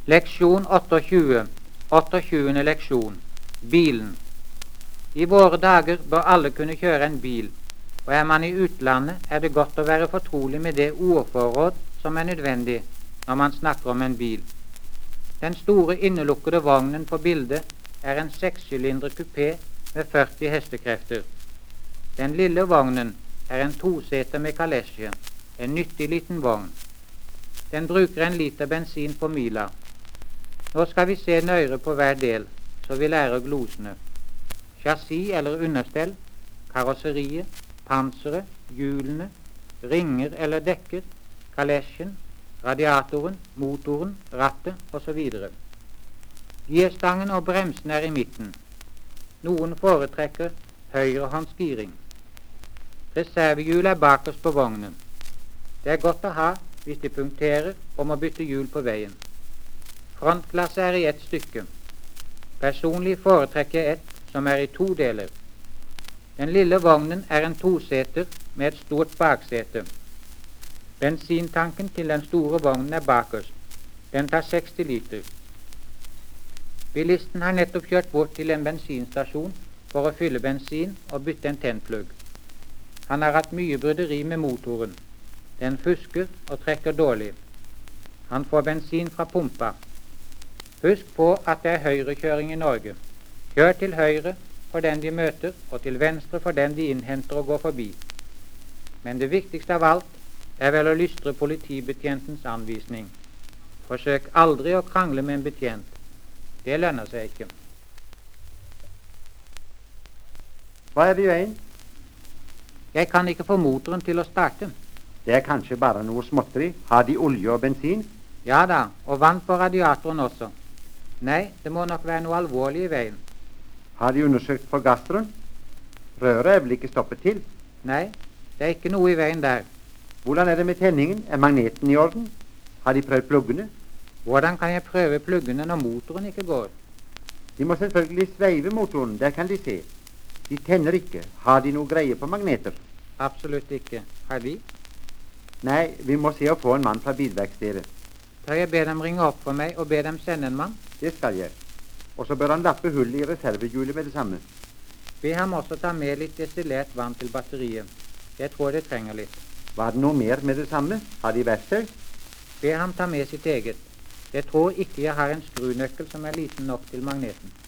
Leksjon 28, 28. leksjon. Bilen. I våre dager bør alle kunne kjøre en bil, og er man i utlandet, er det godt å være fortrolig med det ordforråd som er nødvendig når man snakker om en bil. Den store innelukkede vognen på bildet er en 6-sylindret kupé med 40 hestekrefter. Den lille vognen er en 2-seter med kalesje, en nyttig liten vogn. Den bruker 1 liter bensin på mila. Nå skal vi se nøyere på hver del, så vi lærer glosene. Chassis eller understell, karosseriet, panseret, hjulene, ringer eller dekker, kalesjen, radiatoren, motoren, rattet osv. Girstangen og bremsen er i midten. Noen foretrekker høyrehåndsgiring. Reservehjul er bakerst på vognen. Det er godt å ha hvis de punkterer og må bytte hjul på veien. Frontklasse er i ett stykke. Personlig foretrekker jeg ett som er i 2 deler. Den lille vognen er en 2-seter med et stort baksete. Bensintanken til den store vognen er bakerst. Den tar 60 liter. Bilisten har nettopp kjørt bort til en bensinstasjon for å fylle bensin og bytte en tennplugg. Han har hatt mye bryderi med motoren. Den fusker og trekker dårlig. Han får bensin fra pumpa. Husk på at det er høyrekjøring i Norge. Kjør til høyre for den de møter, og til venstre for den de innhenter og går forbi. Men det viktigste av alt er vel å lystre politibetjentens anvisning. Forsøk aldri å krangle med en betjent. Det lønner seg ikke. Hva er det i veien? Jeg kan ikke få motoren til å starte. Det er kanskje bare noe småtteri. Har de olje og bensin? Ja da, og vann på radiatoren også. Nei, det må nok være noe alvorlig i veien. Har de undersøkt forgasseren? Røret er vel ikke stoppet til? Nei, det er ikke noe i veien der. Hvordan er det med tenningen? Er magneten i orden? Har de prøvd pluggene? Hvordan kan jeg prøve pluggene når motoren ikke går? De må selvfølgelig sveive motoren, der kan de se. De tenner ikke. Har de noe greie på magneter? Absolutt ikke. Har de? Nei, vi må se å få en mann fra bilverkstedet. Tør jeg be dem ringe opp for meg og be dem sende en mann? Det skal jeg. Og så bør han lappe hullet i reservehjulet med det samme. Be ham også ta med litt destillert vann til batteriet. Jeg tror det trenger litt. Var det noe mer med det samme? Har de verktøy? Be ham ta med sitt eget. Jeg tror ikke jeg har en skrunøkkel som er liten nok til magneten.